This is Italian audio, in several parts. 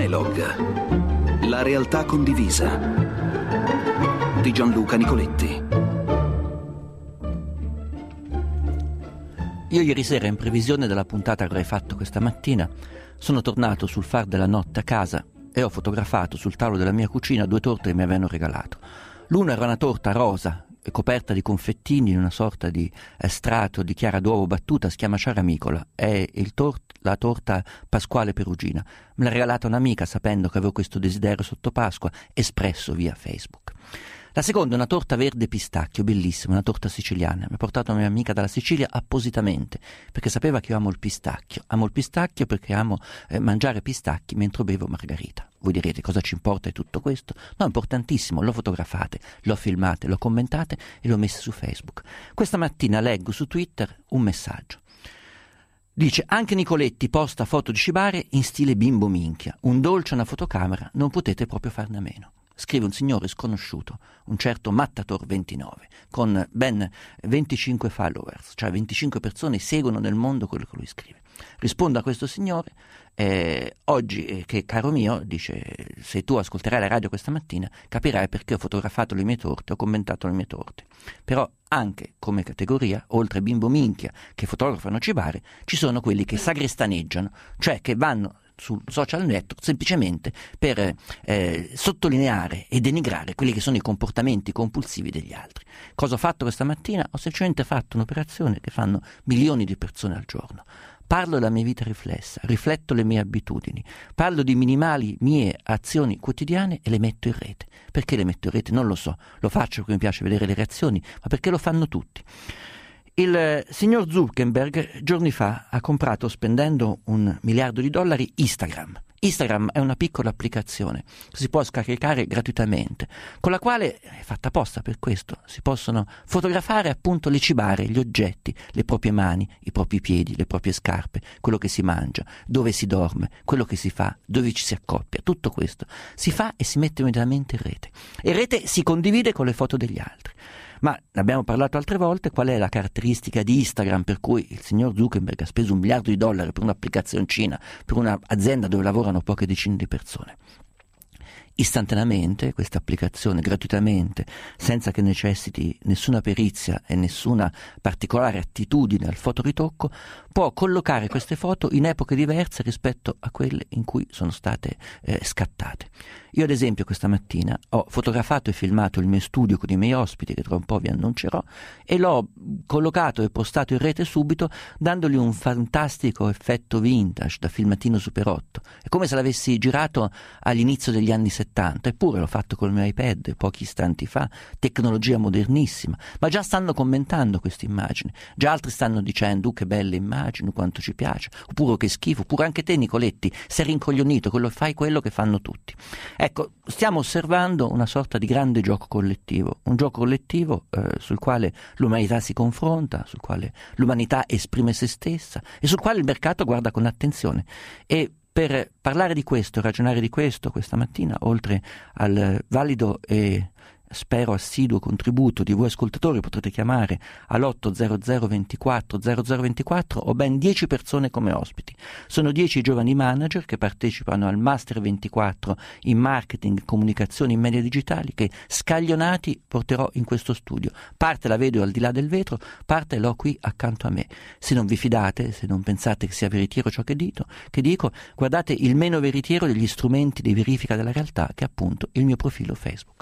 Dialogue. La realtà condivisa di Gianluca Nicoletti. Io ieri sera, in previsione della puntata che avrei fatto questa mattina, sono tornato sul far della notte a casa e ho fotografato sul tavolo della mia cucina 2 torte che mi avevano regalato. L'una era una torta rosa e coperta di confettini in una sorta di strato di chiara d'uovo battuta, si chiama Ciaramicola, è la torta pasquale perugina. Me l'ha regalata un'amica sapendo che avevo questo desiderio sotto Pasqua, espresso via Facebook. La seconda è una torta verde pistacchio, bellissima, una torta siciliana. Mi ha portato una mia amica dalla Sicilia appositamente, perché sapeva che io amo il pistacchio. Amo il pistacchio perché amo mangiare pistacchi mentre bevo margarita. Voi direte, cosa ci importa di tutto questo? No, è importantissimo, l'ho fotografate, l'ho filmate, l'ho commentate e l'ho messe su Facebook. Questa mattina leggo su Twitter un messaggio. Dice, anche Nicoletti posta foto di Cibare in stile bimbo minchia. Un dolce e una fotocamera, non potete proprio farne a meno. Scrive un signore sconosciuto, un certo Mattator29, con ben 25 followers, cioè 25 persone seguono nel mondo quello che lui scrive. Rispondo a questo signore, oggi, che caro mio, dice, se tu ascolterai la radio questa mattina, capirai perché ho fotografato le mie torte, ho commentato le mie torte. Però anche come categoria, oltre bimbo minchia che fotografano Cibare, ci sono quelli che sagrestaneggiano, cioè che vanno sul social network semplicemente per sottolineare e denigrare quelli che sono i comportamenti compulsivi degli altri. Cosa ho fatto questa mattina? Ho semplicemente fatto un'operazione che fanno milioni di persone al giorno. Parlo della mia vita riflessa, rifletto le mie abitudini, parlo di minimali mie azioni quotidiane e le metto in rete. Perché le metto in rete? Non lo so, lo faccio perché mi piace vedere le reazioni, ma perché lo fanno tutti. Il signor Zuckerberg giorni fa ha comprato, spendendo $1 miliardo, Instagram. Instagram è una piccola applicazione che si può scaricare gratuitamente, con la quale, è fatta apposta per questo, si possono fotografare appunto le cibare, gli oggetti, le proprie mani, i propri piedi, le proprie scarpe, quello che si mangia, dove si dorme, quello che si fa, dove ci si accoppia. Tutto questo si fa e si mette immediatamente in rete. E in rete si condivide con le foto degli altri. Ma ne abbiamo parlato altre volte, qual è la caratteristica di Instagram per cui il signor Zuckerberg ha speso $1 miliardo per un'applicazioncina, per un'azienda dove lavorano poche decine di persone? Istantaneamente questa applicazione, gratuitamente, senza che necessiti nessuna perizia e nessuna particolare attitudine al fotoritocco, può collocare queste foto in epoche diverse rispetto a quelle in cui sono state scattate. Io ad esempio questa mattina ho fotografato e filmato il mio studio con i miei ospiti, che tra un po' vi annuncerò, e l'ho collocato e postato in rete subito, dandogli un fantastico effetto vintage da filmatino Super 8. È come se l'avessi girato all'inizio degli anni 70, eppure l'ho fatto col mio iPad pochi istanti fa, tecnologia modernissima, ma già stanno commentando queste immagini, già altri stanno dicendo che belle immagini, quanto ci piace, oppure che schifo, oppure anche te Nicoletti sei rincoglionito, fai quello che fanno tutti. Ecco, stiamo osservando una sorta di grande gioco collettivo, un gioco collettivo sul quale l'umanità si confronta, sul quale l'umanità esprime se stessa e sul quale il mercato guarda con attenzione. E per parlare di questo, ragionare di questo questa mattina, oltre al valido e spero assiduo contributo di voi ascoltatori, potrete chiamare all'800 24 0024, ho ben 10 persone come ospiti. Sono 10 giovani manager che partecipano al Master 24 in marketing, comunicazione in media digitali, che scaglionati porterò in questo studio. Parte la vedo al di là del vetro, parte l'ho qui accanto a me. Se non vi fidate, se non pensate che sia veritiero ciò che dico, guardate il meno veritiero degli strumenti di verifica della realtà, che è appunto il mio profilo Facebook.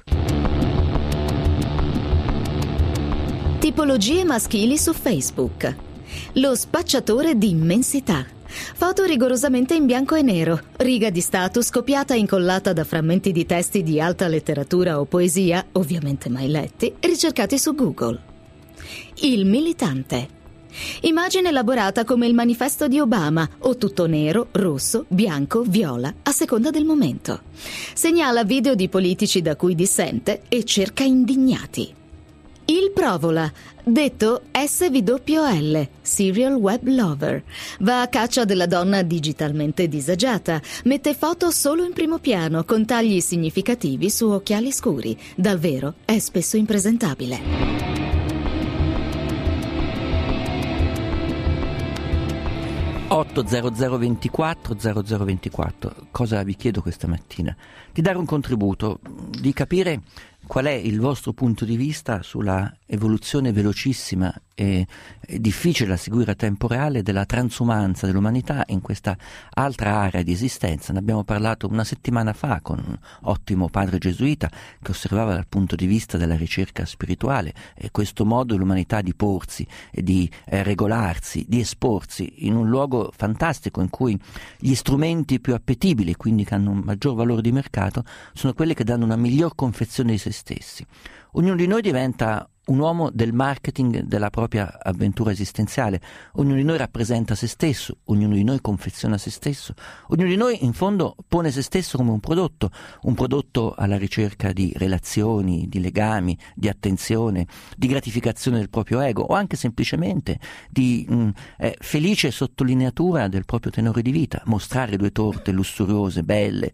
Tipologie maschili su Facebook. Lo spacciatore di immensità. Foto rigorosamente in bianco e nero, riga di status copiata e incollata da frammenti di testi di alta letteratura o poesia, ovviamente mai letti, ricercati su Google. Il militante. Immagine elaborata come il manifesto di Obama, o tutto nero, rosso, bianco, viola, a seconda del momento. Segnala video di politici da cui dissente e cerca indignati. Il provola, detto SWL, Serial Web Lover, va a caccia della donna digitalmente disagiata, mette foto solo in primo piano con tagli significativi su occhiali scuri, dal vero è spesso impresentabile. 80024 0024. Cosa vi chiedo questa mattina? Di dare un contributo, di capire qual è il vostro punto di vista sulla evoluzione velocissima e difficile da seguire a tempo reale della transumanza dell'umanità in questa altra area di esistenza. Ne abbiamo parlato una settimana fa con un ottimo padre gesuita che osservava dal punto di vista della ricerca spirituale questo modo dell'umanità di porsi e di regolarsi, di esporsi in un luogo fantastico in cui gli strumenti più appetibili, quindi che hanno un maggior valore di mercato, sono quelli che danno una miglior confezione di se stessi. Ognuno di noi diventa un uomo del marketing della propria avventura esistenziale, ognuno di noi rappresenta se stesso, ognuno di noi confeziona se stesso, ognuno di noi in fondo pone se stesso come un prodotto alla ricerca di relazioni, di legami, di attenzione, di gratificazione del proprio ego o anche semplicemente di felice sottolineatura del proprio tenore di vita, mostrare due torte lussuose, belle,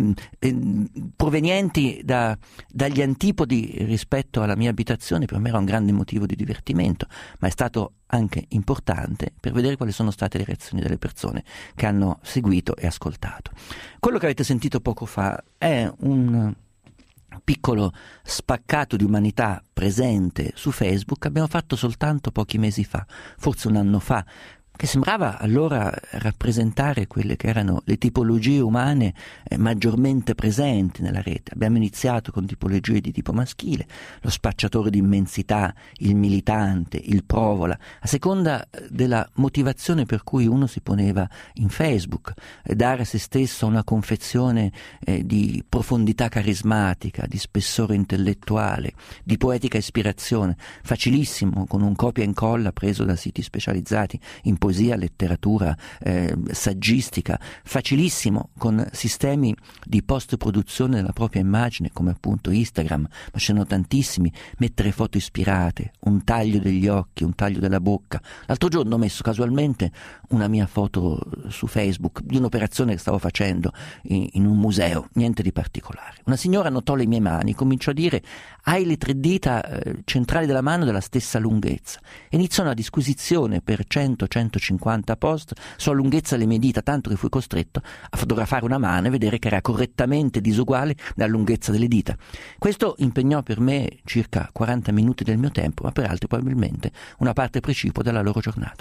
provenienti dagli antipodi rispetto alla mia abitazione. Per me era un grande motivo di divertimento, ma è stato anche importante per vedere quali sono state le reazioni delle persone che hanno seguito e ascoltato. Quello che avete sentito poco fa è un piccolo spaccato di umanità presente su Facebook che abbiamo fatto soltanto pochi mesi fa, forse un anno fa, che sembrava allora rappresentare quelle che erano le tipologie umane maggiormente presenti nella rete. Abbiamo iniziato con tipologie di tipo maschile, lo spacciatore di immensità, il militante, il provola, a seconda della motivazione per cui uno si poneva in Facebook, dare a se stesso una confezione di profondità carismatica, di spessore intellettuale, di poetica ispirazione, facilissimo con un copia e incolla preso da siti specializzati in poesia, letteratura, saggistica, facilissimo con sistemi di post-produzione della propria immagine come appunto Instagram, ma ce ne sono tantissimi, mettere foto ispirate, un taglio degli occhi, un taglio della bocca. L'altro giorno ho messo casualmente una mia foto su Facebook di un'operazione che stavo facendo in un museo, niente di particolare. Una signora notò le mie mani, cominciò a dire: hai le 3 dita centrali della mano della stessa lunghezza. E iniziò una disquisizione per 100-150 post sulla lunghezza delle mie dita, tanto che fui costretto a fotografare una mano e vedere che era correttamente disuguale dalla lunghezza delle dita. Questo impegnò per me circa 40 minuti del mio tempo, ma per altri probabilmente una parte precipua della loro giornata.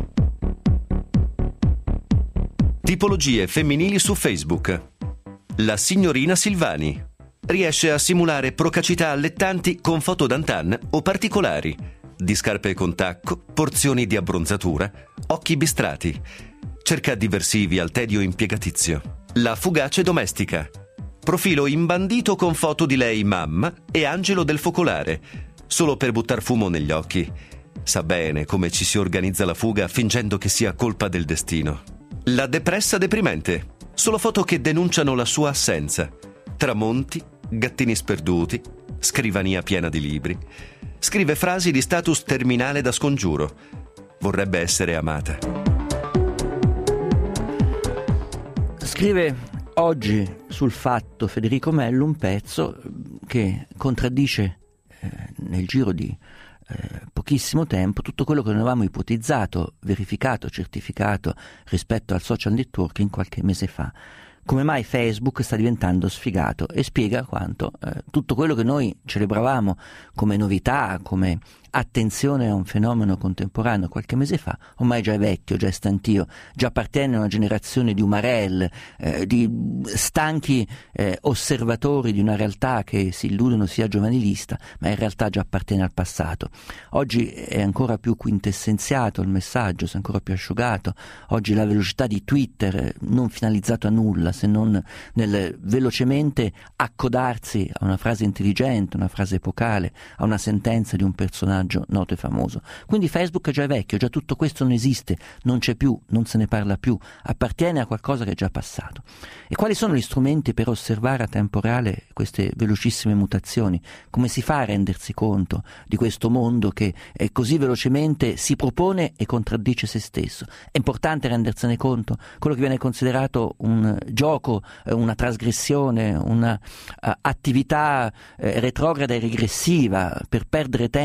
Tipologie femminili su Facebook. La signorina Silvani riesce a simulare procacità allettanti con foto d'antan o particolari, di scarpe con tacco, porzioni di abbronzatura, occhi bistrati. Cerca diversivi al tedio impiegatizio. La fugace domestica. Profilo imbandito con foto di lei mamma e angelo del focolare, solo per buttar fumo negli occhi. Sa bene come ci si organizza la fuga fingendo che sia colpa del destino. La depressa deprimente. Solo foto che denunciano la sua assenza. Tramonti, gattini sperduti, scrivania piena di libri. Scrive frasi di status terminale da scongiuro. Vorrebbe essere amata. Scrive oggi sul Fatto Federico Mello un pezzo che contraddice nel giro di pochissimo tempo tutto quello che noi avevamo ipotizzato, verificato, certificato rispetto al social networking qualche mese fa. Come mai Facebook sta diventando sfigato, e spiega quanto tutto quello che noi celebravamo come novità, come attenzione a un fenomeno contemporaneo qualche mese fa, ormai già è vecchio, già è stantio, già appartiene a una generazione di umarell, di stanchi osservatori di una realtà che si illudono sia giovanilista, ma in realtà già appartiene al passato. Oggi è ancora più quintessenziato il messaggio, si è ancora più asciugato. Oggi la velocità di Twitter, non finalizzato a nulla se non nel velocemente accodarsi a una frase intelligente, una frase epocale, a una sentenza di un personaggio noto e famoso. Quindi Facebook già è vecchio, già tutto questo non esiste, non c'è più, non se ne parla più, appartiene a qualcosa che è già passato. E quali sono gli strumenti per osservare a tempo reale queste velocissime mutazioni? Come si fa a rendersi conto di questo mondo che così velocemente si propone e contraddice se stesso? È importante rendersene conto. Quello che viene considerato un gioco, una trasgressione, una attività retrograda e regressiva per perdere tempo, per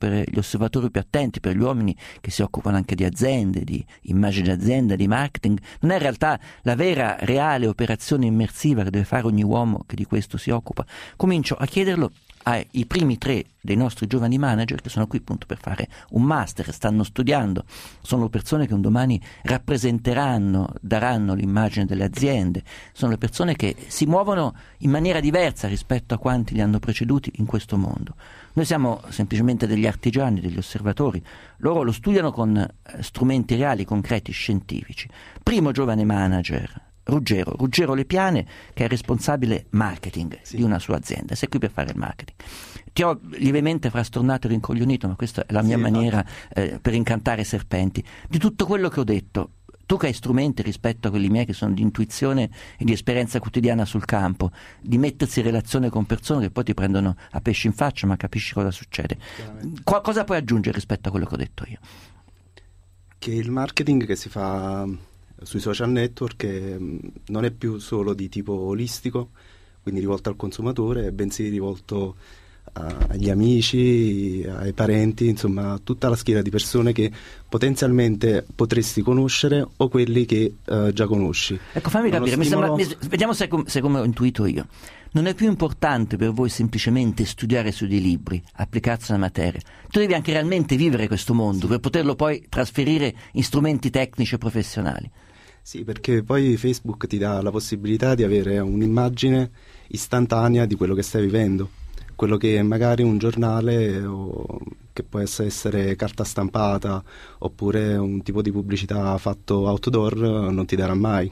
per gli osservatori più attenti, per gli uomini che si occupano anche di aziende, di immagine d'azienda, di marketing, non è in realtà la vera, reale operazione immersiva che deve fare ogni uomo che di questo si occupa? Comincio a chiederlo ai primi 3 dei nostri giovani manager che sono qui appunto per fare un master, stanno studiando, sono persone che un domani rappresenteranno, daranno l'immagine delle aziende, sono le persone che si muovono in maniera diversa rispetto a quanti li hanno preceduti in questo mondo. Noi siamo semplicemente degli artigiani, degli osservatori, loro lo studiano con strumenti reali, concreti, scientifici. Primo giovane manager, Ruggero Lepiane, che è responsabile marketing di una sua azienda, sei qui per fare il marketing. Ti ho lievemente frastornato e rincoglionito, ma questa è la mia maniera per incantare serpenti. Di tutto quello che ho detto, tu che hai strumenti rispetto a quelli miei che sono di intuizione e di esperienza quotidiana sul campo, di mettersi in relazione con persone che poi ti prendono a pesci in faccia, ma capisci cosa succede. Cosa puoi aggiungere rispetto a quello che ho detto io? Che il marketing che si fa sui social network non è più solo di tipo olistico, quindi rivolto al consumatore, bensì rivolto agli amici, ai parenti, insomma tutta la schiera di persone che potenzialmente potresti conoscere o quelli che già conosci. Ecco, fammi capire, vediamo se come ho intuito io. Non è più importante per voi semplicemente studiare su dei libri, applicarsi alla materia. Tu devi anche realmente vivere questo mondo per poterlo poi trasferire in strumenti tecnici e professionali. Sì, perché poi Facebook ti dà la possibilità di avere un'immagine istantanea di quello che stai vivendo, quello che magari un giornale o che può essere carta stampata oppure un tipo di pubblicità fatto outdoor non ti darà mai.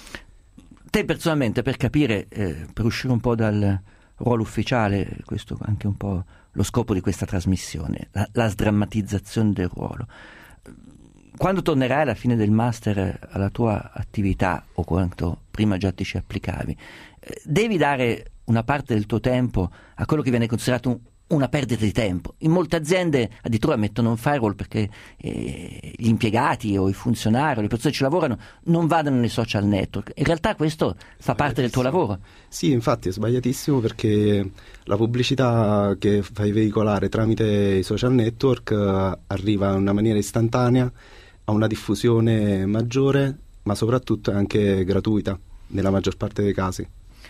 Te personalmente, per capire, per uscire un po' dal ruolo ufficiale, questo è anche un po' lo scopo di questa trasmissione, la sdrammatizzazione del ruolo. Quando tornerai alla fine del master alla tua attività, o quanto prima già ti ci applicavi, devi dare una parte del tuo tempo a quello che viene considerato una perdita di tempo. In molte aziende addirittura mettono un firewall perché gli impiegati o i funzionari o le persone che ci lavorano non vadano nei social network. In realtà questo fa parte del tuo lavoro. Sì, infatti è sbagliatissimo, perché la pubblicità che fai veicolare tramite i social network arriva in una maniera istantanea, ha una diffusione maggiore, ma soprattutto è anche gratuita nella maggior parte dei casi.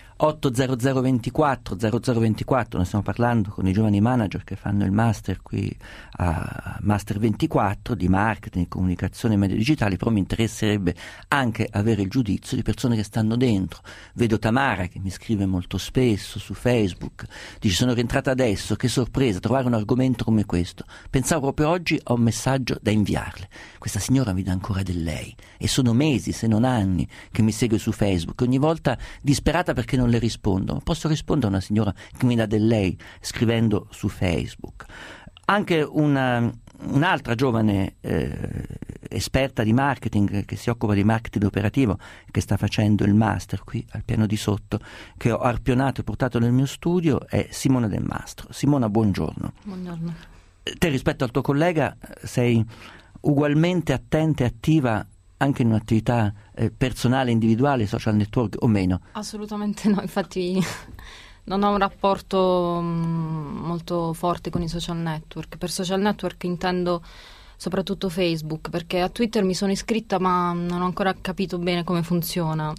80024 0024, ne stiamo parlando con i giovani manager che fanno il master qui a Master 24 di marketing, comunicazione e media digitali, però mi interesserebbe anche avere il giudizio di persone che stanno dentro. Vedo Tamara che mi scrive molto spesso su Facebook, dice: sono rientrata adesso, che sorpresa trovare un argomento come questo, pensavo proprio oggi a un messaggio da inviarle. Questa signora mi dà ancora del lei e sono mesi se non anni che mi segue su Facebook, ogni volta disperata perché non le rispondo. Posso rispondere a una signora che mi dà del lei scrivendo su Facebook. Anche un'altra giovane esperta di marketing che si occupa di marketing operativo, che sta facendo il master qui al piano di sotto, che ho arpionato e portato nel mio studio, è Simona Del Mastro. Simona, buongiorno. Buongiorno. Te rispetto al tuo collega sei ugualmente attenta e attiva anche in un'attività personale, individuale, social network o meno? Assolutamente no, infatti non ho un rapporto molto forte con i social network. Per social network intendo soprattutto Facebook, perché a Twitter mi sono iscritta ma non ho ancora capito bene come funziona.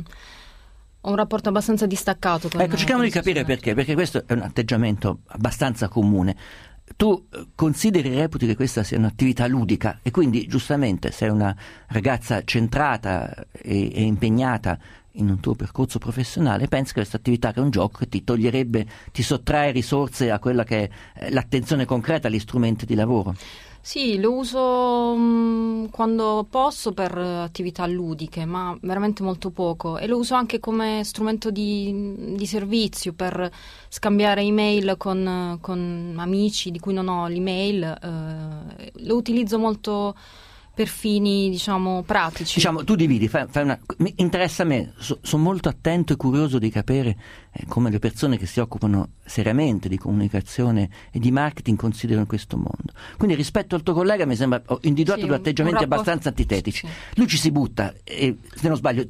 Ho un rapporto abbastanza distaccato con cerchiamo di capire perché questo è un atteggiamento abbastanza comune. Tu consideri e reputi che questa sia un'attività ludica e quindi giustamente sei una ragazza centrata e impegnata in un tuo percorso professionale, pensi che questa attività, che è un gioco che ti sottrae risorse a quella che è l'attenzione concreta agli strumenti di lavoro. Sì, lo uso quando posso per attività ludiche, ma veramente molto poco, e lo uso anche come strumento di servizio per scambiare email con amici di cui non ho l'email. Lo utilizzo molto per fini, diciamo, pratici. Diciamo, tu dividi, mi interessa a me, sono molto attento e curioso di capire come le persone che si occupano seriamente di comunicazione e di marketing considerano questo mondo. Quindi rispetto al tuo collega mi sembra ho individuato due atteggiamenti abbastanza antitetici. Sì. Lui ci si butta e, se non sbaglio,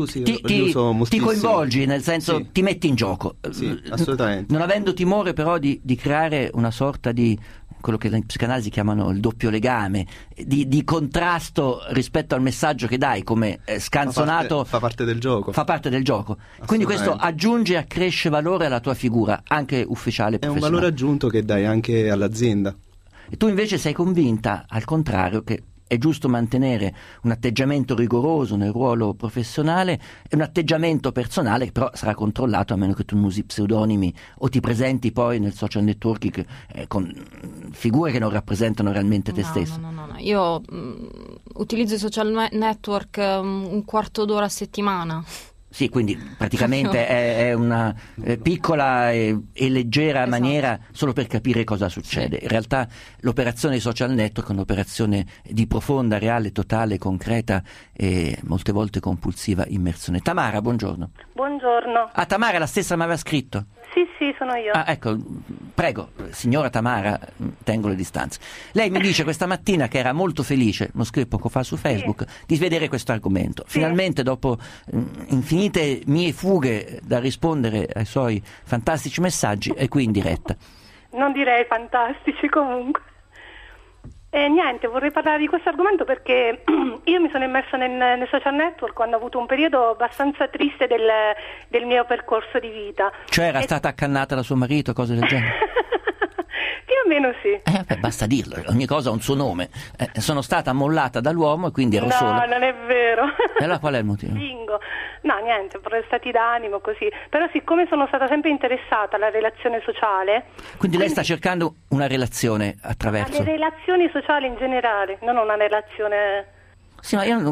ti coinvolgi, nel senso ti metti in gioco. Sì, assolutamente. Non avendo timore però di creare una sorta di quello che in psicanalisi chiamano il doppio legame, di contrasto rispetto al messaggio che dai, come scanzonato. Fa parte del gioco. Fa parte del gioco. Quindi questo aggiunge e accresce valore alla tua figura, anche ufficiale, È un professionale. valore aggiunto che dai anche all'azienda. E tu invece sei convinta, al contrario, che è giusto mantenere un atteggiamento rigoroso nel ruolo professionale e un atteggiamento personale che però sarà controllato, a meno che tu non usi pseudonimi o ti presenti poi nel social networking con figure che non rappresentano realmente te stesso. No. Io utilizzo i social network un quarto d'ora a settimana. Sì, quindi praticamente è una piccola e leggera maniera solo per capire cosa succede. In realtà l'operazione social network è un'operazione di profonda, reale, totale, concreta e molte volte compulsiva immersione. Tamara, buongiorno. Buongiorno. Ah, Tamara è la stessa che mi aveva scritto? Sì, sono io. Ah, ecco, prego, signora Tamara, tengo le distanze. Lei mi dice questa mattina che era molto felice, lo scrive poco fa su Facebook, di vedere questo argomento. Finalmente, dopo infinite mie fughe da rispondere ai suoi fantastici messaggi, è qui in diretta. Non direi fantastici comunque. Niente, vorrei parlare di questo argomento perché io mi sono immersa nei social network quando ho avuto un periodo abbastanza triste del mio percorso di vita. Cioè era stata accannata da suo marito, cose del genere? Più o meno sì. Basta dirlo, ogni cosa ha un suo nome. Sono stata mollata dall'uomo e quindi ero sola. No, non è vero. E allora qual è il motivo? Bingo. No, niente, per stati d'animo così. Però siccome sono stata sempre interessata alla relazione sociale... Quindi lei sta cercando una relazione attraverso... Le relazioni sociali in generale, non una relazione... Sì, ma io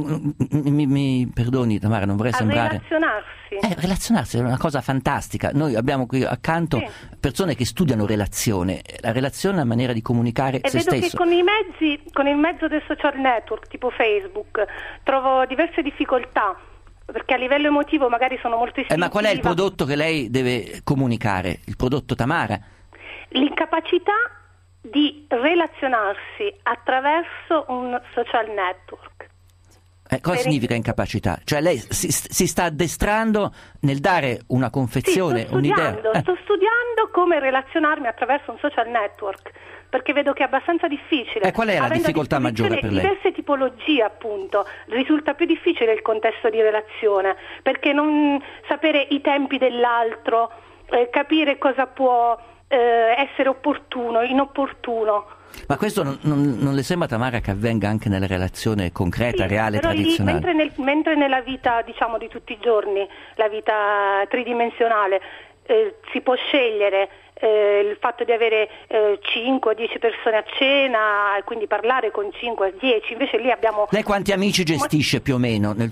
mi perdoni Tamara, non vorrei sembrare... relazionarsi è una cosa fantastica. Noi abbiamo qui accanto persone che studiano relazione. La relazione è una maniera di comunicare se stesso. E vedo che con il mezzo del social network tipo Facebook trovo diverse difficoltà, perché a livello emotivo magari sono molto istintiva. Ma qual è il prodotto che lei deve comunicare? Il prodotto Tamara? L'incapacità di relazionarsi attraverso un social network. Cosa significa incapacità? Cioè lei si sta addestrando nel dare una confezione, un'idea? Sto studiando come relazionarmi attraverso un social network, perché vedo che è abbastanza difficile. E qual è la difficoltà maggiore per lei? Diverse tipologie, appunto. Risulta più difficile il contesto di relazione, perché non sapere i tempi dell'altro, capire cosa può essere opportuno, inopportuno. Ma questo non le sembra, Tamara, che avvenga anche nella relazione concreta, reale, però tradizionale? Mentre nella vita, diciamo, di tutti i giorni, la vita tridimensionale, si può scegliere il fatto di avere 5 o 10 persone a cena, e quindi parlare con 5 o 10, invece lì abbiamo... Lei quanti amici gestisce più o meno nel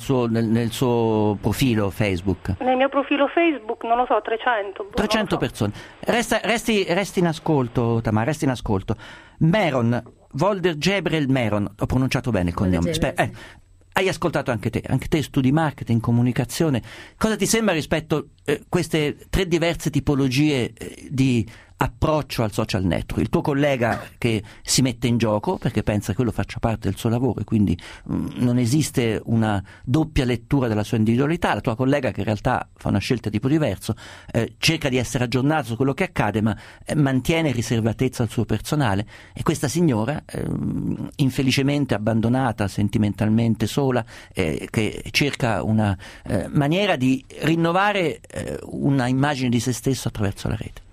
suo profilo Facebook? Nel mio profilo Facebook, non lo so, 300. 300 persone. Resti in ascolto, Tamara, resti in ascolto. Meron, Volder Gebrel Meron, ho pronunciato bene il cognome. Hai ascoltato anche te studi marketing, comunicazione. Cosa ti sembra rispetto a queste tre diverse tipologie di approccio al social network? Il tuo collega che si mette in gioco perché pensa che quello faccia parte del suo lavoro e quindi non esiste una doppia lettura della sua individualità. La tua collega che in realtà fa una scelta di tipo diverso, cerca di essere aggiornato su quello che accade, ma mantiene riservatezza al suo personale, e questa signora infelicemente abbandonata, sentimentalmente sola, che cerca una maniera di rinnovare una immagine di se stesso attraverso la rete.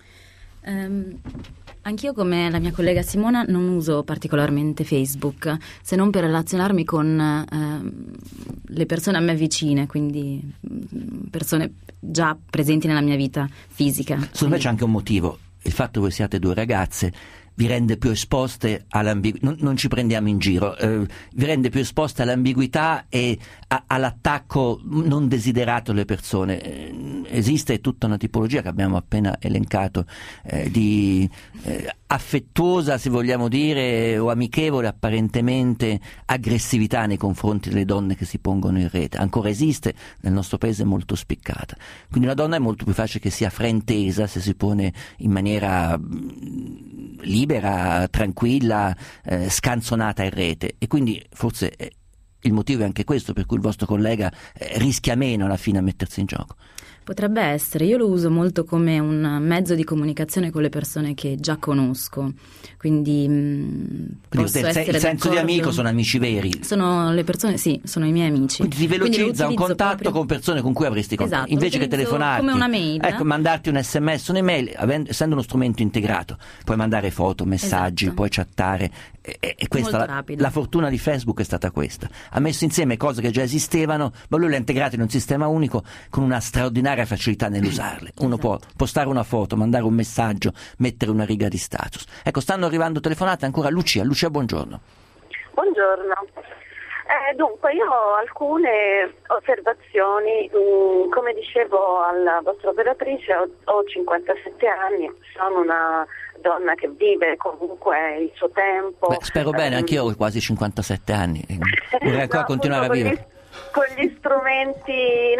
Anch'io, come la mia collega Simona, non uso particolarmente Facebook, se non per relazionarmi con le persone a me vicine, quindi persone già presenti nella mia vita fisica. Secondo me c'è anche un motivo: il fatto che voi siate due ragazze vi rende più esposte all'ambiguità, non ci prendiamo in giro, vi rende più esposte all'ambiguità e all'attacco non desiderato delle persone. Esiste tutta una tipologia che abbiamo appena elencato, di affettuosa, se vogliamo dire, o amichevole apparentemente aggressività nei confronti delle donne che si pongono in rete. Ancora esiste, nel nostro paese è molto spiccata. Quindi una donna è molto più facile che sia fraintesa se si pone in maniera libera, tranquilla, scanzonata in rete, e quindi forse il motivo è anche questo per cui il vostro collega rischia meno alla fine a mettersi in gioco. Potrebbe essere, io lo uso molto come un mezzo di comunicazione con le persone che già conosco, quindi posso essere il senso di d'accordo. amico sono amici veri. Sono le persone, sì, sono i miei amici. Quindi ti velocizza un contatto proprio con persone con cui avresti contatto. Esatto, Invece che utilizzo telefonarti, come una mail. ecco, mandarti un SMS, un'email, essendo uno strumento integrato, puoi mandare foto, messaggi, Esatto. puoi chattare. E questa Molto rapido. la fortuna di Facebook è stata questa. Ha messo insieme cose che già esistevano, ma lui le ha integrate in un sistema unico con una straordinaria facilità nell'usarle. Uno può postare una foto, mandare un messaggio, mettere una riga di status. Ecco, stanno arrivando telefonate ancora. Lucia, buongiorno. Buongiorno. Dunque, io ho alcune osservazioni. Come dicevo alla vostra operatrice, ho 57 anni, sono una donna che vive comunque il suo tempo. Beh, spero bene, anch'io ho quasi 57 anni. Vorrei ancora continuare a vivere. Con gli strumenti,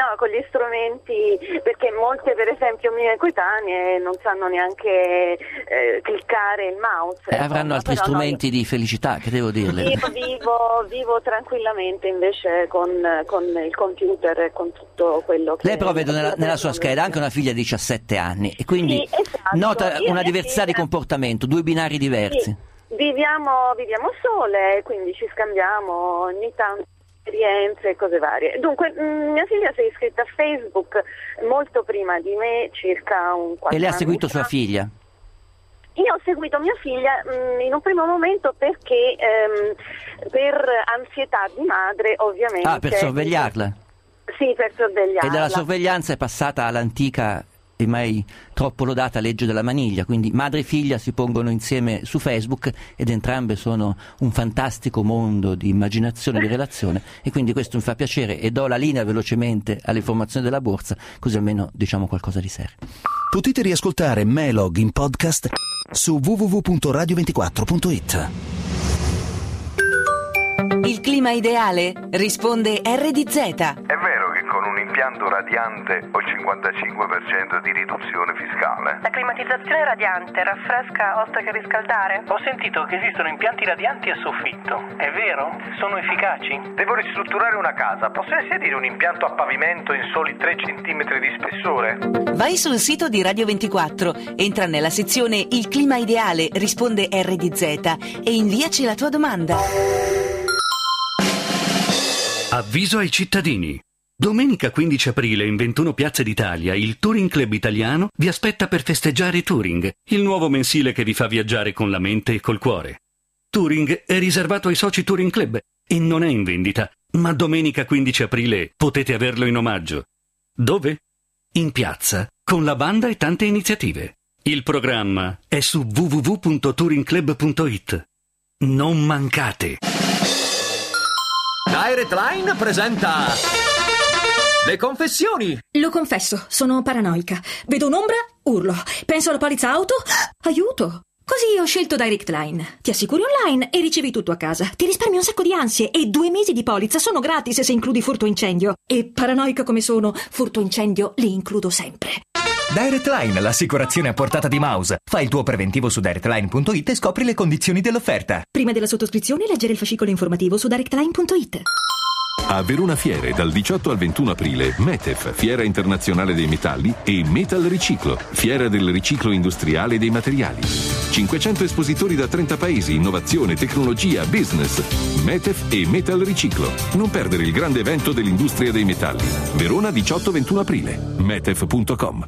perché molte per esempio mie coetanee non sanno neanche cliccare il mouse. Avranno altri strumenti di felicità, che devo dirle. Io vivo tranquillamente invece con il computer e con tutto quello che... Lei però vedo nella sua scheda anche una figlia di 17 anni e quindi sì, esatto. nota Io una mia diversità figlia... di comportamento, due binari diversi. Sì. Viviamo sole, quindi ci scambiamo ogni tanto esperienze e cose varie. Dunque, mia figlia si è iscritta a Facebook molto prima di me, circa un 4 anni. E lei ha seguito sua figlia? Io ho seguito mia figlia in un primo momento perché per ansietà di madre, ovviamente. Ah, per sorvegliarla? Sì, per sorvegliarla. E dalla sorveglianza è passata all'antica e mai troppo lodata legge della maniglia, quindi madre e figlia si pongono insieme su Facebook ed entrambe sono un fantastico mondo di immaginazione, di relazione, e quindi questo mi fa piacere e do la linea velocemente alle informazioni della borsa, così almeno diciamo qualcosa di serio. Potete riascoltare Melog in podcast su www.radio24.it. Il clima ideale? Risponde RDZ. È vero che con un impianto radiante ho il 55% di riduzione fiscale? La climatizzazione radiante raffresca oltre che riscaldare? Ho sentito che esistono impianti radianti a soffitto. È vero? Sono efficaci? Devo ristrutturare una casa. Posso inserire un impianto a pavimento in soli 3 cm di spessore? Vai sul sito di Radio 24, entra nella sezione Il clima ideale, risponde RDZ e inviaci la tua domanda. Avviso ai cittadini. Domenica 15 aprile in 21 piazze d'Italia il Touring Club Italiano vi aspetta per festeggiare Touring, il nuovo mensile che vi fa viaggiare con la mente e col cuore. Touring è riservato ai soci Touring Club e non è in vendita, ma domenica 15 aprile potete averlo in omaggio. Dove? In piazza, con la banda e tante iniziative. Il programma è su www.touringclub.it. Non mancate! Direct Line presenta Le confessioni. Lo confesso, sono paranoica. Vedo un'ombra, urlo. Penso alla polizza auto, aiuto. Così ho scelto Direct Line. Ti assicuri online e ricevi tutto a casa. Ti risparmi un sacco di ansie e 2 mesi di polizza sono gratis se includi furto incendio. E paranoica come sono, furto incendio li includo sempre. Direct Line, l'assicurazione a portata di mouse. Fai il tuo preventivo su directline.it e scopri le condizioni dell'offerta. Prima della sottoscrizione leggere il fascicolo informativo su directline.it. A Verona Fiere dal 18 al 21 aprile METEF, Fiera Internazionale dei Metalli, e Metal Riciclo, Fiera del Riciclo Industriale dei Materiali. 500 espositori da 30 paesi, innovazione, tecnologia, business. METEF e Metal Riciclo. Non perdere il grande evento dell'industria dei metalli. Verona 18-21 aprile. metef.com.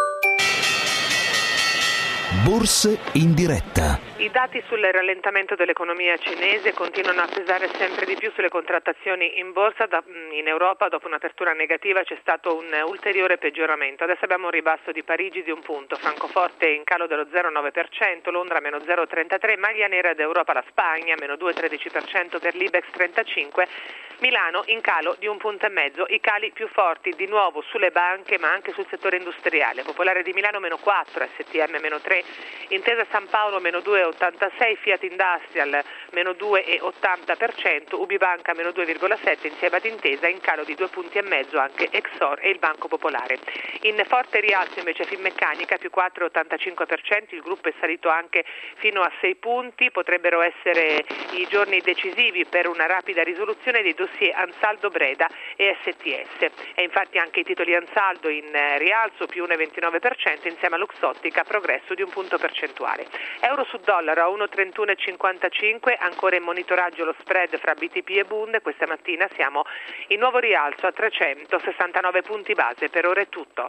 Borse in diretta. I dati sul rallentamento dell'economia cinese continuano a pesare sempre di più sulle contrattazioni in borsa. In Europa, dopo un'apertura negativa, c'è stato un ulteriore peggioramento. Adesso abbiamo un ribasso di Parigi di 1 punto, Francoforte in calo dello 0,9%, Londra meno 0,33%, maglia nera d'Europa la Spagna meno 2,13% per l'Ibex 35%, Milano in calo di 1,5 punti. I cali più forti di nuovo sulle banche ma anche sul settore industriale. Popolare di Milano meno 4%, STM meno 3%, Intesa San Paolo meno 2,81%, 2,86, Fiat Industrial meno 2,80%, Ubibanca meno 2,7%, insieme ad Intesa in calo di 2,5 punti anche Exor e il Banco Popolare. In forte rialzo invece Finmeccanica più 4,85%, il gruppo è salito anche fino a 6 punti, potrebbero essere i giorni decisivi per una rapida risoluzione dei dossier Ansaldo Breda e STS. E infatti anche i titoli Ansaldo in rialzo più 1,29%, insieme a Luxottica progresso di 1 punto percentuale. Euro su dollaro a 1,3155, ancora in monitoraggio lo spread fra BTP e Bund, questa mattina siamo in nuovo rialzo a 369 punti base. Per ora è tutto.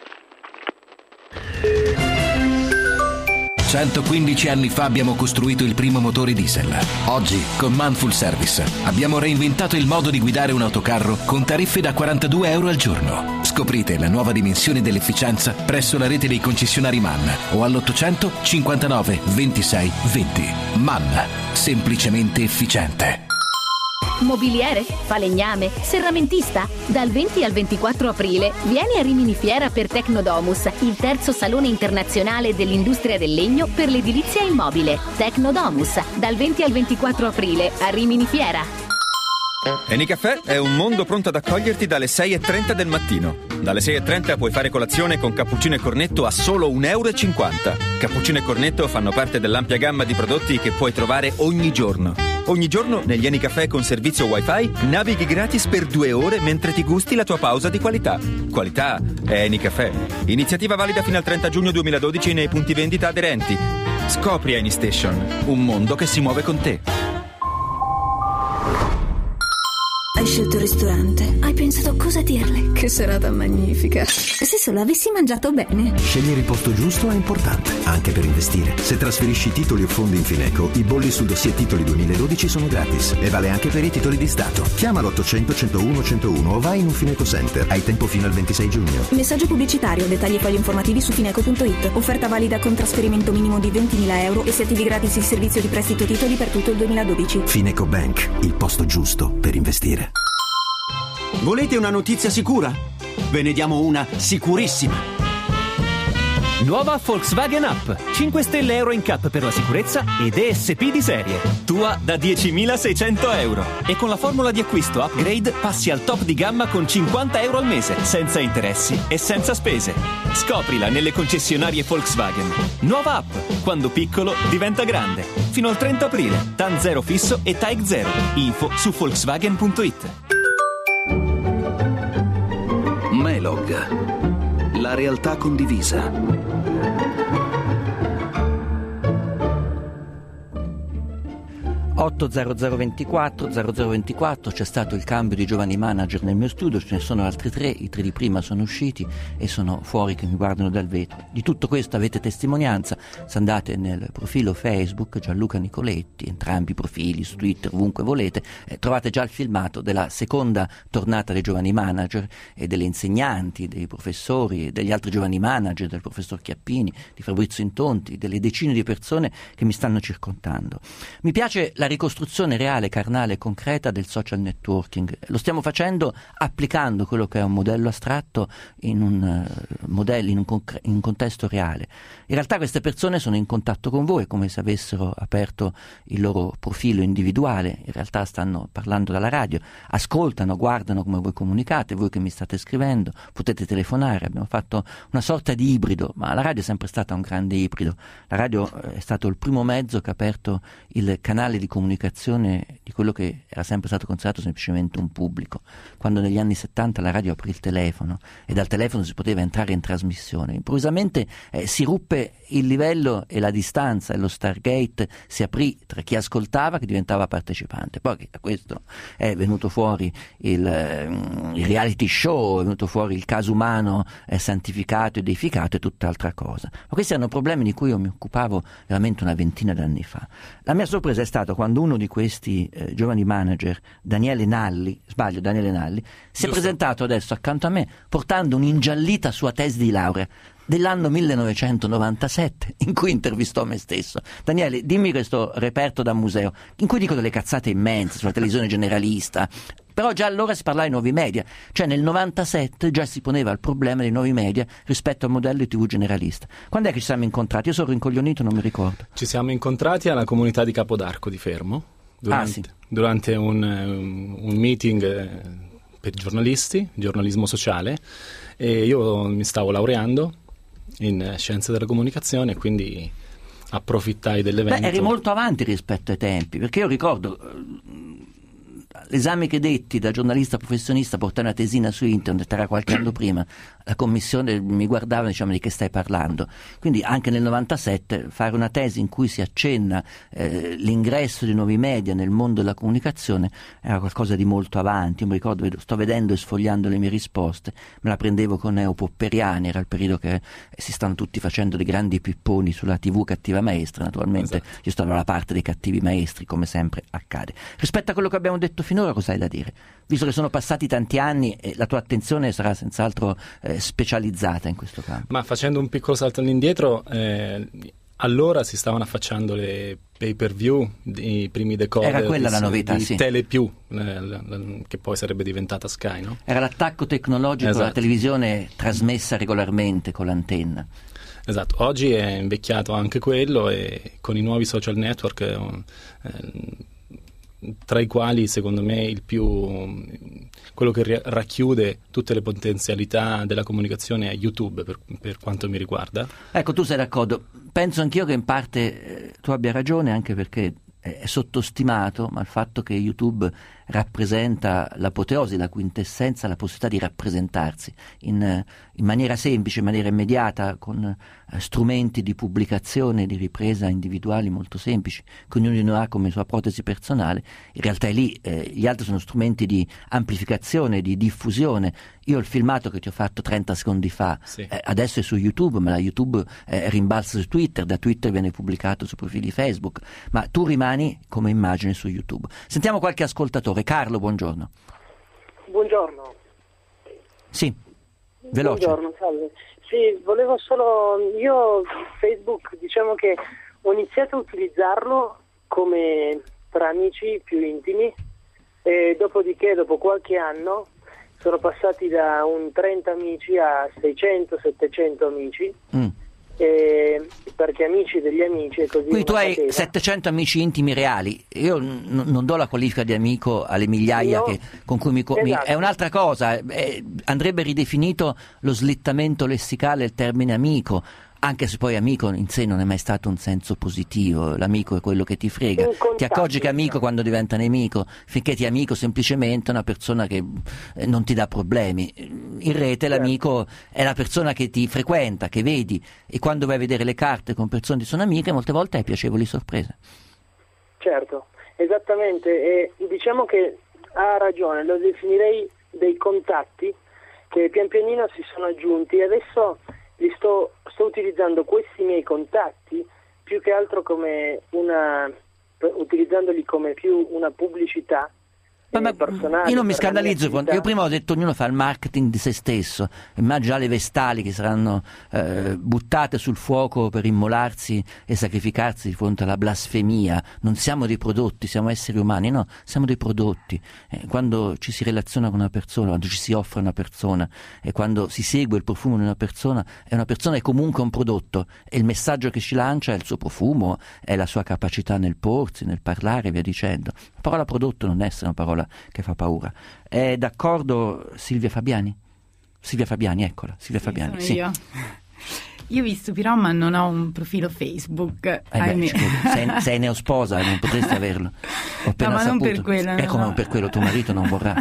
115 anni fa abbiamo costruito il primo motore diesel. Oggi, con MAN Full Service, abbiamo reinventato il modo di guidare un autocarro con tariffe da 42 euro al giorno. Scoprite la nuova dimensione dell'efficienza presso la rete dei concessionari MAN o all'800 59 26 20. MAN, semplicemente efficiente. Mobiliere, falegname, serramentista? Dal 20 al 24 aprile vieni a Rimini Fiera per Tecnodomus, il terzo salone internazionale dell'industria del legno per l'edilizia immobile. Tecnodomus, dal 20 al 24 aprile a Rimini Fiera. Enicaffè è un mondo pronto ad accoglierti dalle 6:30 del mattino. Dalle 6:30 puoi fare colazione con cappuccino e cornetto a solo 1,50 euro. Cappuccino e cornetto fanno parte dell'ampia gamma di prodotti che puoi trovare ogni giorno. Ogni giorno negli Enicaffè con servizio Wi-Fi navighi gratis per 2 ore mentre ti gusti la tua pausa di qualità. Qualità è Enicaffè. Iniziativa valida fino al 30 giugno 2012 nei punti vendita aderenti. Scopri AnyStation, un mondo che si muove con te. Hai scelto il ristorante, hai pensato cosa dirle. Che serata magnifica. Se solo avessi mangiato bene. Scegliere il posto giusto è importante, anche per investire. Se trasferisci titoli o fondi in Fineco, i bolli sul dossier titoli 2012 sono gratis e vale anche per i titoli di Stato. Chiama l'800 101 101 o vai in un Fineco Center. Hai tempo fino al 26 giugno. Messaggio pubblicitario, dettagli e fogli informativi su fineco.it. Offerta valida con trasferimento minimo di 20.000 euro e se attivi gratis il servizio di prestito titoli per tutto il 2012. Fineco Bank, il posto giusto per investire. Volete una notizia sicura? Ve ne diamo una sicurissima. Nuova Volkswagen Up, 5 stelle euro in cap per la sicurezza ed ESP di serie. Tua da 10.600 euro. E con la formula di acquisto upgrade passi al top di gamma con 50 euro al mese, senza interessi e senza spese. Scoprila nelle concessionarie Volkswagen. Nuova Up, quando piccolo diventa grande. Fino al 30 aprile, TAN 0 fisso e TAEG 0. Info su Volkswagen.it. Melog, la realtà condivisa. 80024 c'è stato il cambio di giovani manager nel mio studio, ce ne sono altri 3, i 3 di prima sono usciti e sono fuori che mi guardano dal vetro. Di tutto questo avete testimonianza se andate nel profilo Facebook Gianluca Nicoletti, entrambi i profili su Twitter, ovunque volete, trovate già il filmato della seconda tornata dei giovani manager e delle insegnanti, dei professori e degli altri giovani manager, del professor Chiappini, di Fabrizio Intonti, delle decine di persone che mi stanno circondando. Mi piace la ricostruzione reale, carnale e concreta del social networking. Lo stiamo facendo applicando quello che è un modello astratto in un contesto reale. In realtà queste persone sono in contatto con voi come se avessero aperto il loro profilo individuale, in realtà stanno parlando dalla radio, ascoltano, guardano come voi comunicate, voi che mi state scrivendo, potete telefonare, abbiamo fatto una sorta di ibrido, ma la radio è sempre stata un grande ibrido. La radio è stato il primo mezzo che ha aperto il canale di comunicazione di quello che era sempre stato considerato semplicemente un pubblico. Quando negli anni 70 la radio aprì il telefono e dal telefono si poteva entrare in trasmissione, improvvisamente si ruppe il livello e la distanza e lo Stargate si aprì tra chi ascoltava che diventava partecipante. Poi da questo è venuto fuori il reality show, è venuto fuori il caso umano santificato e deificato e tutt'altra cosa. Ma questi erano problemi di cui io mi occupavo veramente una ventina d'anni fa. La mia sorpresa è stata quando uno di questi giovani manager, Daniele Nalli, si è presentato adesso accanto a me portando un'ingiallita sua tesi di laurea dell'anno 1997 in cui intervistò me stesso. Daniele, dimmi questo reperto da museo in cui dico delle cazzate immense sulla televisione generalista, però già allora si parlava di nuovi media, cioè nel 97 già si poneva il problema dei nuovi media rispetto al modello di TV generalista. Quando è che ci siamo incontrati? Io sono rincoglionito, non mi ricordo. Ci siamo incontrati alla comunità di Capodarco di Fermo durante un meeting per giornalisti, giornalismo sociale, e io mi stavo laureando in scienze della comunicazione, quindi approfittai dell'evento. Eri molto avanti rispetto ai tempi, perché io ricordo l'esame che detti da giornalista professionista, portai una tesina su internet, era qualche anno prima, la commissione mi guardava e diceva: di che stai parlando? Quindi anche nel 97 fare una tesi in cui si accenna l'ingresso di nuovi media nel mondo della comunicazione era qualcosa di molto avanti. Io mi ricordo, sto vedendo e sfogliando le mie risposte, me la prendevo con Neo Popperiani, era il periodo che si stanno tutti facendo dei grandi pipponi sulla TV cattiva maestra, naturalmente esatto. Io stavo dalla parte dei cattivi maestri, come sempre accade. Rispetto a quello che abbiamo detto finora, cosa hai da dire? Visto che sono passati tanti anni e la tua attenzione sarà senz'altro specializzata in questo campo. Ma facendo un piccolo salto all'indietro, allora si stavano affacciando le pay-per-view, i primi decoder. Era quella la novità, di sì. Telepiù, che poi sarebbe diventata Sky, no? Era l'attacco tecnologico alla televisione trasmessa regolarmente con l'antenna. Esatto, oggi è invecchiato anche quello, e con i nuovi social network, tra i quali secondo me quello che racchiude tutte le potenzialità della comunicazione è YouTube, per quanto mi riguarda. Ecco, tu sei d'accordo. Penso anch'io che in parte tu abbia ragione, anche perché è sottostimato, ma il fatto che YouTube rappresenta l'apoteosi, la quintessenza, la possibilità di rappresentarsi in maniera semplice, in maniera immediata, con strumenti di pubblicazione e di ripresa individuali molto semplici, che ognuno di noi ha come sua protesi personale. In realtà è lì, gli altri sono strumenti di amplificazione, di diffusione. Io il filmato che ti ho fatto 30 secondi fa, adesso è su YouTube, ma la YouTube rimbalza su Twitter, da Twitter viene pubblicato su profili Facebook, ma tu rimani come immagine su YouTube. Sentiamo qualche ascoltatore. Carlo, buongiorno. Buongiorno. Sì, veloce. Buongiorno, salve. Sì, volevo solo... Io Facebook, diciamo che ho iniziato a utilizzarlo come tra amici più intimi, e dopodiché, dopo qualche anno, sono passati da un 30 amici a 600-700 amici. Perché amici degli amici è così. Qui tu hai 700 amici intimi reali. Io non do la qualifica di amico alle migliaia con cui esatto. È un'altra cosa. Andrebbe ridefinito lo slittamento lessicale del termine amico, anche se poi amico in sé non è mai stato un senso positivo. L'amico è quello che ti frega. Ti accorgi che amico quando diventa nemico, finché ti è amico semplicemente una persona che non ti dà problemi. In rete l'amico è la persona che ti frequenta, che vedi, e quando vai a vedere le carte con persone che sono amiche molte volte hai piacevoli sorprese. Certo, esattamente, e diciamo che ha ragione, lo definirei dei contatti che pian pianino si sono aggiunti, e adesso sto utilizzando questi miei contatti più che altro come utilizzandoli come più una pubblicità personale. Io non mi scandalizzo, io prima ho detto ognuno fa il marketing di se stesso. Immagina le vestali che saranno buttate sul fuoco per immolarsi e sacrificarsi di fronte alla blasfemia. Non siamo dei prodotti, siamo esseri umani, no, siamo dei prodotti. Quando ci si relaziona con una persona, quando ci si offre una persona e quando si segue il profumo di una persona, è una persona è comunque un prodotto, e il messaggio che ci lancia è il suo profumo, è la sua capacità nel porsi, nel parlare e via dicendo. La parola prodotto non è una parola che fa paura. È d'accordo Silvia Fabiani? Silvia Fabiani, eccola, Silvia Fabiani. Sì. Io vi stupirò, ma non ho un profilo Facebook. Sei neosposa, non potresti averlo. Ho appena ma saputo. Non per quello. Non per quello, tuo marito non vorrà.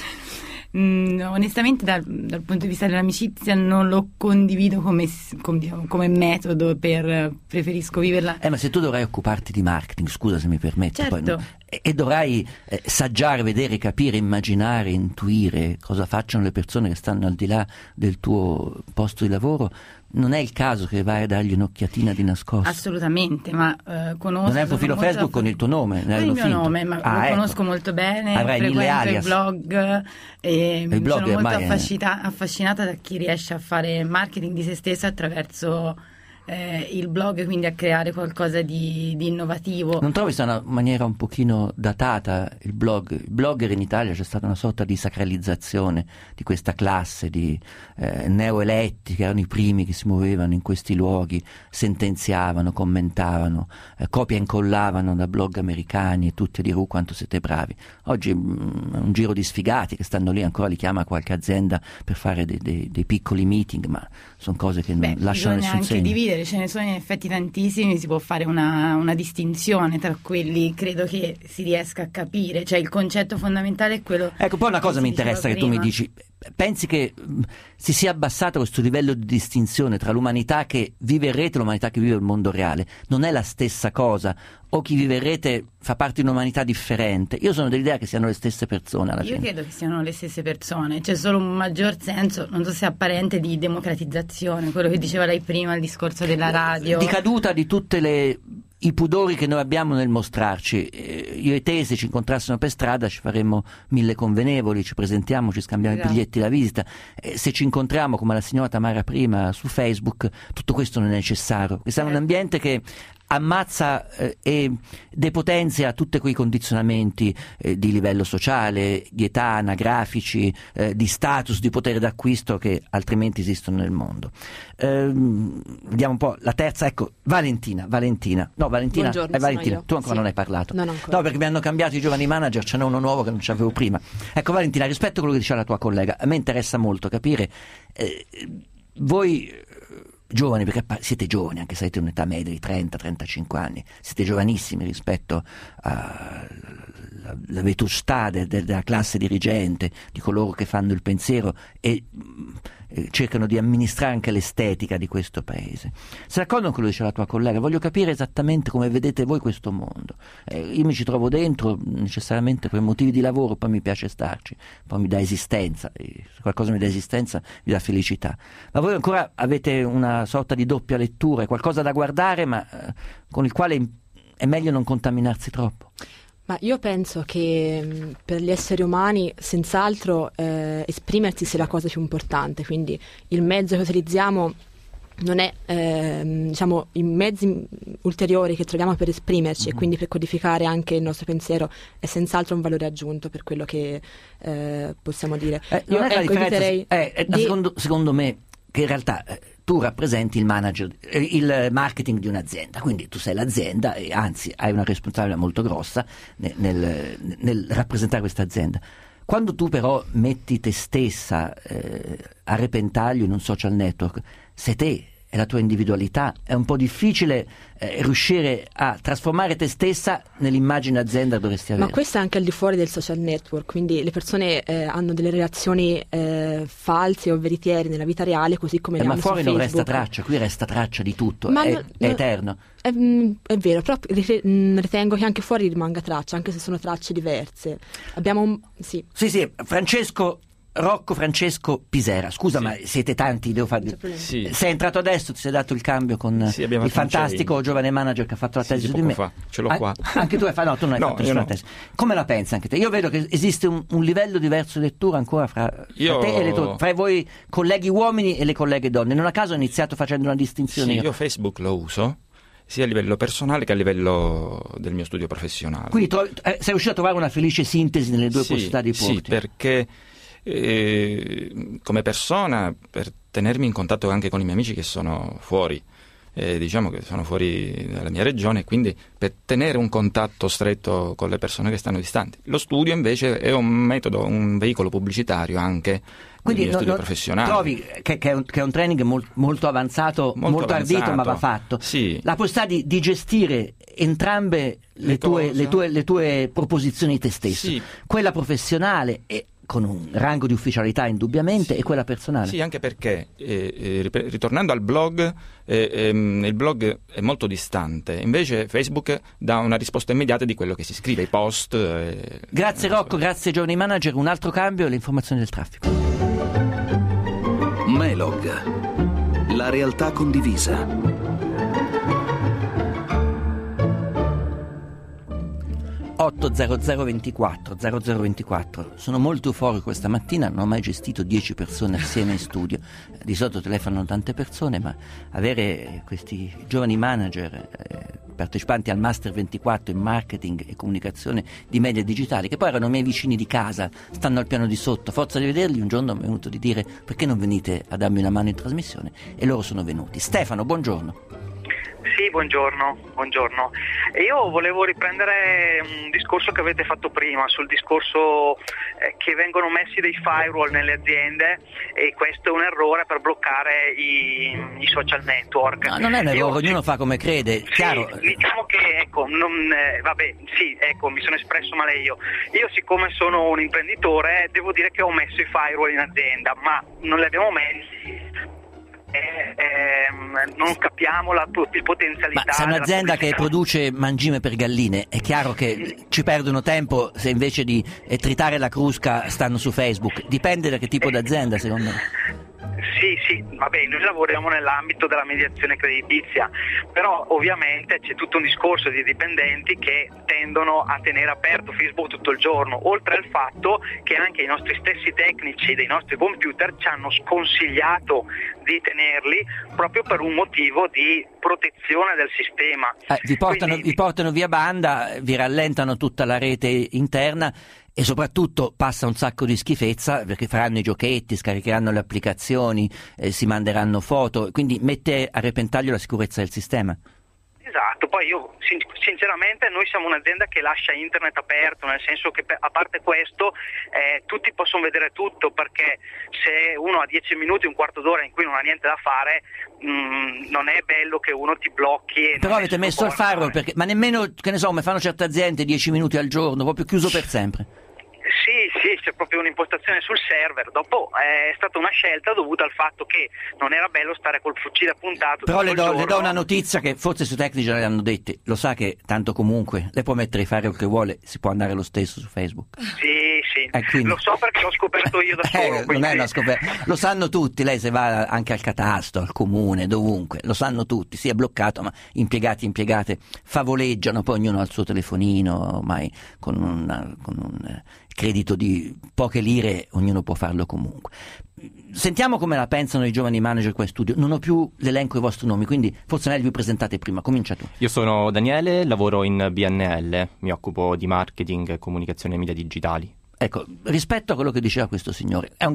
Onestamente dal punto di vista dell'amicizia non lo condivido come metodo, preferisco viverla. Ma se tu dovrai occuparti di marketing, scusa se mi permetti, certo. E dovrai saggiare, vedere, capire, immaginare, intuire cosa facciano le persone che stanno al di là del tuo posto di lavoro, non è il caso che vai a dargli un'occhiatina di nascosto? Assolutamente, ma conosco... Non è un profilo Facebook con il tuo nome? Con il mio nome, ma lo conosco molto bene. Avrai mille alias. I blog, e sono molto affascinata da chi riesce a fare marketing di se stessa attraverso il blog, quindi a creare qualcosa di innovativo. Non trovi sia una maniera un pochino datata il blog? Il blogger in Italia c'è stata una sorta di sacralizzazione di questa classe di neoeletti che erano i primi che si muovevano in questi luoghi, sentenziavano, commentavano, copia e incollavano da blog americani e tutti a dire quanto siete bravi. Oggi è un giro di sfigati che stanno lì, ancora li chiama qualche azienda per fare dei piccoli meeting, ma sono cose che non lasciano nessun segno. Anche dividere, ce ne sono in effetti tantissimi, si può fare una distinzione tra quelli, credo che si riesca a capire, cioè il concetto fondamentale è quello. Ecco, poi una cosa mi interessa che tu mi dici, pensi che si sia abbassato questo livello di distinzione tra l'umanità che vive in rete e l'umanità che vive il mondo reale? Non è la stessa cosa? O chi vive in rete fa parte di un'umanità differente? Io sono dell'idea che siano le stesse persone alla fine. Io credo che siano le stesse persone, c'è solo un maggior senso, non so se apparente, di democratizzazione, quello che diceva lei prima, il discorso della radio. Di caduta di tutte i pudori che noi abbiamo nel mostrarci. Io e te, se ci incontrassimo per strada, ci faremmo 1000 convenevoli, ci presentiamo, ci scambiamo i biglietti da visita. Se ci incontriamo, come la signora Tamara prima, su Facebook, tutto questo non è necessario. Questo è un ambiente che ammazza e depotenzia tutti quei condizionamenti di livello sociale, di età, anagrafici, di status, di potere d'acquisto che altrimenti esistono nel mondo. Vediamo un po' la terza, ecco, Valentina. No, Valentina, Valentina, tu ancora non hai parlato. Non ancora. No, perché mi hanno cambiato i giovani manager, ce n'è uno nuovo che non c'avevo prima. Ecco Valentina, rispetto a quello che diceva la tua collega, a me interessa molto capire voi giovani, perché siete giovani, anche se avete un'età media di 30-35 anni, siete giovanissimi rispetto alla vetustà della classe dirigente, di coloro che fanno il pensiero e cercano di amministrare anche l'estetica di questo paese. Sei d'accordo con quello che diceva la tua collega? Voglio capire esattamente come vedete voi questo mondo. Io mi ci trovo dentro necessariamente per motivi di lavoro, poi mi piace starci, poi mi dà esistenza, se qualcosa mi dà esistenza mi dà felicità. Ma voi ancora avete una sorta di doppia lettura, è qualcosa da guardare ma con il quale è meglio non contaminarsi troppo. Ma io penso che per gli esseri umani senz'altro esprimersi sia la cosa più importante, quindi il mezzo che utilizziamo non è diciamo i mezzi ulteriori che troviamo per esprimerci e quindi per codificare anche il nostro pensiero è senz'altro un valore aggiunto per quello che possiamo dire. Io eviterei secondo me che in realtà tu rappresenti il marketing di un'azienda, quindi tu sei l'azienda e anzi hai una responsabilità molto grossa nel rappresentare questa azienda. Quando tu però metti te stessa a repentaglio in un social network, sei te, è la tua individualità, è un po' difficile riuscire a trasformare te stessa nell'immagine azienda che dovresti avere. Ma questo è anche al di fuori del social network, quindi le persone hanno delle relazioni false o veritiere nella vita reale, così come le hanno su Facebook. Ma fuori non resta traccia, qui resta traccia di tutto, è eterno. È vero, però ritengo che anche fuori rimanga traccia, anche se sono tracce diverse. Abbiamo Sì, Rocco Francesco Pisera, scusa, ma siete tanti, devo fare. Sì. Sei entrato adesso, ti sei dato il cambio con il fantastico giovane manager che ha fatto la tesi su di me. Ce l'ho qua. Anche tu hai fatto, no, tu non hai fatto nessuna tesi. Come la pensi anche te? Io vedo che esiste un livello diverso di lettura ancora fra te e fra voi colleghi uomini e le colleghe donne. Non a caso ho iniziato facendo una distinzione. Sì, io Facebook lo uso sia a livello personale che a livello del mio studio professionale. Quindi sei riuscito a trovare una felice sintesi nelle due possibilità di porti? Sì, perché come persona, per tenermi in contatto anche con i miei amici che sono fuori, diciamo che sono fuori dalla mia regione, quindi per tenere un contatto stretto con le persone che stanno distanti. Lo studio invece è un metodo, un veicolo pubblicitario anche. Quindi del mio studio professionale. Trovi che è un training molto avanzato, molto ardito, ma va fatto. Sì. La possibilità di gestire entrambe le tue proposizioni di te stesso, sì. Quella professionale e con un rango di ufficialità indubbiamente, sì. E quella personale. Sì, anche perché ritornando al blog, il blog è molto distante, invece Facebook dà una risposta immediata di quello che si scrive, i post. Grazie Rocco, grazie giovani manager. Un altro cambio, le informazioni del traffico. Melog, la realtà condivisa. 38 0024 0024. Sono molto euforico questa mattina, non ho mai gestito 10 persone assieme in studio. Di solito telefonano tante persone, ma avere questi giovani manager partecipanti al Master 24 in marketing e comunicazione di media digitali, che poi erano miei vicini di casa, stanno al piano di sotto, forza di vederli, un giorno mi è venuto di dire: perché non venite a darmi una mano in trasmissione? E loro sono venuti. Stefano, buongiorno. Sì, buongiorno. E io volevo riprendere un discorso che avete fatto prima sul discorso che vengono messi dei firewall nelle aziende, e questo è un errore per bloccare i social network. No, non è un errore, ognuno fa come crede, sì, chiaro. Diciamo che mi sono espresso male io. Io, siccome sono un imprenditore, devo dire che ho messo i firewall in azienda, ma non li abbiamo messi. Non capiamo la potenzialità. Ma se è un'azienda che produce mangime per galline, è chiaro che ci perdono tempo se invece di tritare la crusca stanno su Facebook. Dipende da che tipo d'azienda, secondo me. Sì, noi lavoriamo nell'ambito della mediazione creditizia, però ovviamente c'è tutto un discorso di dipendenti che tendono a tenere aperto Facebook tutto il giorno, oltre al fatto che anche i nostri stessi tecnici dei nostri computer ci hanno sconsigliato di tenerli proprio per un motivo di protezione del sistema. Vi portano via banda, vi rallentano tutta la rete interna e soprattutto passa un sacco di schifezza, perché faranno i giochetti, scaricheranno le applicazioni, si manderanno foto, quindi mette a repentaglio la sicurezza del sistema. Esatto, poi io sinceramente noi siamo un'azienda che lascia internet aperto, nel senso che a parte questo tutti possono vedere tutto, perché se uno ha 10 minuti, un quarto d'ora in cui non ha niente da fare, non è bello che uno ti blocchi. Però avete messo il firewall, perché, ma nemmeno, che ne so, come fanno certe aziende, 10 minuti al giorno, proprio chiuso per sempre. Sì, c'è proprio un'impostazione sul server. Dopo è stata una scelta dovuta al fatto che non era bello stare col fucile appuntato. Però le do una notizia che forse sui tecnici le hanno dette. Lo sa che tanto comunque lei può mettere i firewall che vuole, si può andare lo stesso su Facebook. Sì. Quindi... Lo so perché l'ho scoperto io da solo. Non è una scoperta. Lo sanno tutti, lei se va anche al catasto, al comune, dovunque, lo sanno tutti, si è bloccato, ma impiegati e impiegate favoleggiano, poi ognuno ha il suo telefonino, ormai con un credito di poche lire ognuno può farlo comunque. Sentiamo come la pensano i giovani manager qua in studio. Non ho più l'elenco dei vostri nomi, quindi forse meglio vi presentate prima. Comincia tu. Io sono Daniele, lavoro in BNL, mi occupo di marketing e comunicazione media digitali. Ecco, rispetto a quello che diceva questo signore, è un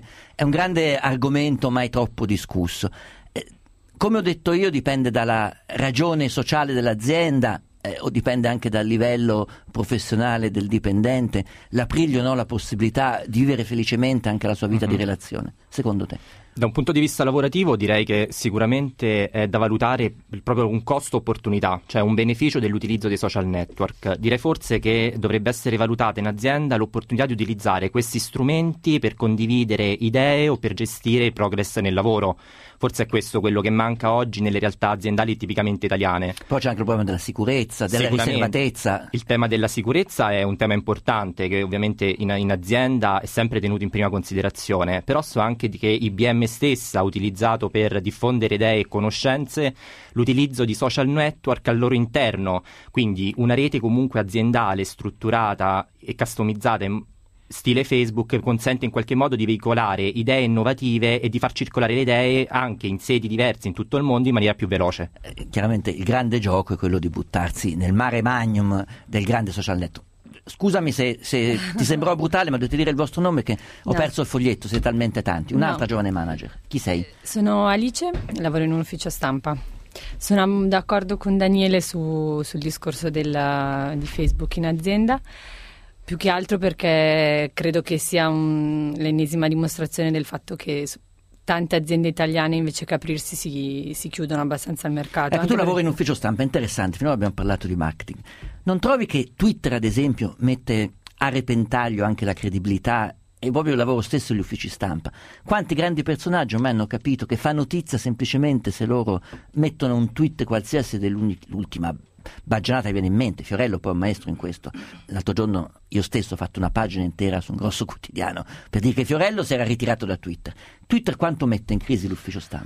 grande argomento mai troppo discusso. Come ho detto io, dipende dalla ragione sociale dell'azienda, o dipende anche dal livello professionale del dipendente, l'aprirgli o no la possibilità di vivere felicemente anche la sua vita di relazione, secondo te? Da un punto di vista lavorativo direi che sicuramente è da valutare proprio un costo-opportunità, cioè un beneficio dell'utilizzo dei social network. Direi forse che dovrebbe essere valutata in azienda l'opportunità di utilizzare questi strumenti per condividere idee o per gestire il progress nel lavoro. Forse è questo quello che manca oggi nelle realtà aziendali tipicamente italiane. Poi c'è anche il problema della sicurezza, della riservatezza. Il tema della sicurezza è un tema importante che ovviamente in azienda è sempre tenuto in prima considerazione, però so anche che IBM stessa ha utilizzato per diffondere idee e conoscenze l'utilizzo di social network al loro interno, quindi una rete comunque aziendale strutturata e customizzata stile Facebook consente in qualche modo di veicolare idee innovative e di far circolare le idee anche in sedi diverse in tutto il mondo in maniera più veloce. Chiaramente il grande gioco è quello di buttarsi nel mare magnum del grande social network. Scusami se ti sembrò brutale, ma dovete dire il vostro nome, che ho perso il foglietto, siete talmente tanti. Un'altra giovane manager. Chi sei? Sono Alice, lavoro in un ufficio stampa. Sono d'accordo con Daniele sul discorso di Facebook in azienda, più che altro perché credo che sia l'ennesima dimostrazione del fatto che tante aziende italiane invece che aprirsi si chiudono abbastanza al mercato. Ecco, tu lavori in ufficio stampa, interessante, finora abbiamo parlato di marketing. Non trovi che Twitter, ad esempio, mette a repentaglio anche la credibilità e proprio il lavoro stesso degli uffici stampa? Quanti grandi personaggi ormai hanno capito che fa notizia semplicemente se loro mettono un tweet qualsiasi dell'ultima baggianata che viene in mente. Fiorello poi è un maestro in questo. L'altro giorno io stesso ho fatto una pagina intera su un grosso quotidiano per dire che Fiorello si era ritirato da Twitter. Twitter quanto mette in crisi l'ufficio stampa?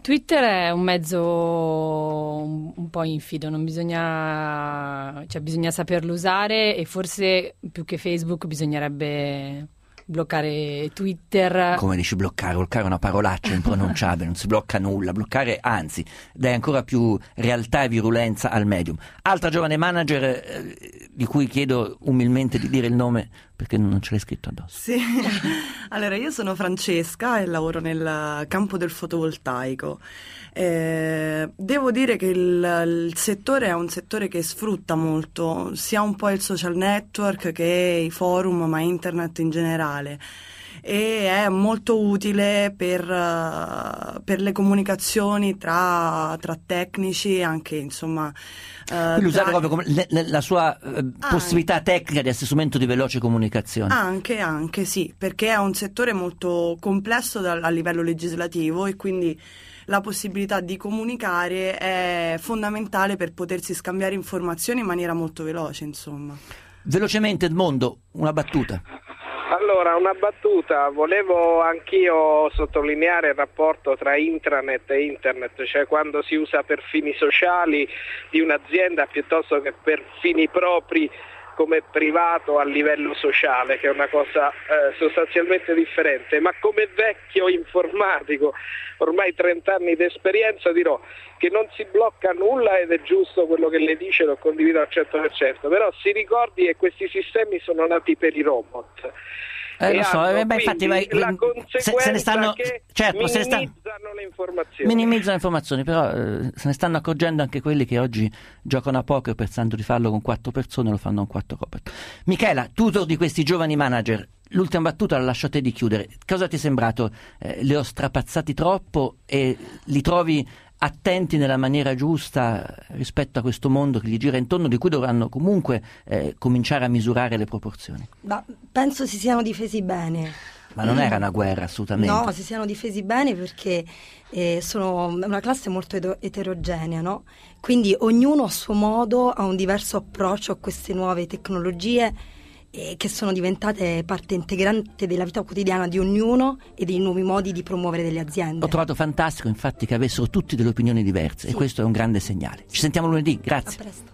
Twitter è un mezzo un po' infido, non bisogna saperlo usare, e forse più che Facebook bisognerebbe bloccare Twitter. Come dici bloccare è una parolaccia impronunciabile, non si blocca nulla, bloccare anzi dai ancora più realtà e virulenza al medium. Altra giovane manager di cui chiedo umilmente di dire il nome perché non ce l'hai scritto addosso. Sì, allora io sono Francesca e lavoro nel campo del fotovoltaico. Devo dire che il settore è un settore che sfrutta molto sia un po' il social network che i forum, ma internet in generale, e è molto utile per le comunicazioni tra tecnici, anche insomma. Quindi usare proprio come la sua possibilità tecnica di assestamento di veloce comunicazione. Anche sì, perché è un settore molto complesso a livello legislativo, e quindi la possibilità di comunicare è fondamentale per potersi scambiare informazioni in maniera molto veloce, insomma. Velocemente, Edmondo, una battuta. Allora, una battuta, volevo anch'io sottolineare il rapporto tra intranet e internet, cioè quando si usa per fini sociali di un'azienda piuttosto che per fini propri come privato a livello sociale, che è una cosa sostanzialmente differente. Ma come vecchio informatico, ormai 30 anni di esperienza, dirò che non si blocca nulla, ed è giusto quello che le dice, lo condivido al 100%, però si ricordi che questi sistemi sono nati per i robot. Lo so, infatti la conseguenza se ne stanno, che minimizzano le informazioni. Minimizzano le informazioni, però se ne stanno accorgendo anche quelli che oggi giocano a poker pensando di farlo con 4 persone, lo fanno con 4 robot. Michela, tutor di questi giovani manager, l'ultima battuta la lascio a te di chiudere. Cosa ti è sembrato? Li ho strapazzati troppo e li trovi attenti nella maniera giusta rispetto a questo mondo che gli gira intorno, di cui dovranno comunque cominciare a misurare le proporzioni? Penso si siano difesi bene. Ma non era una guerra, assolutamente. No, si siano difesi bene perché sono una classe molto eterogenea, no? Quindi ognuno a suo modo ha un diverso approccio a queste nuove tecnologie che sono diventate parte integrante della vita quotidiana di ognuno e dei nuovi modi di promuovere delle aziende. Ho trovato fantastico infatti che avessero tutti delle opinioni diverse, e questo è un grande segnale. Ci sentiamo lunedì, grazie. A presto.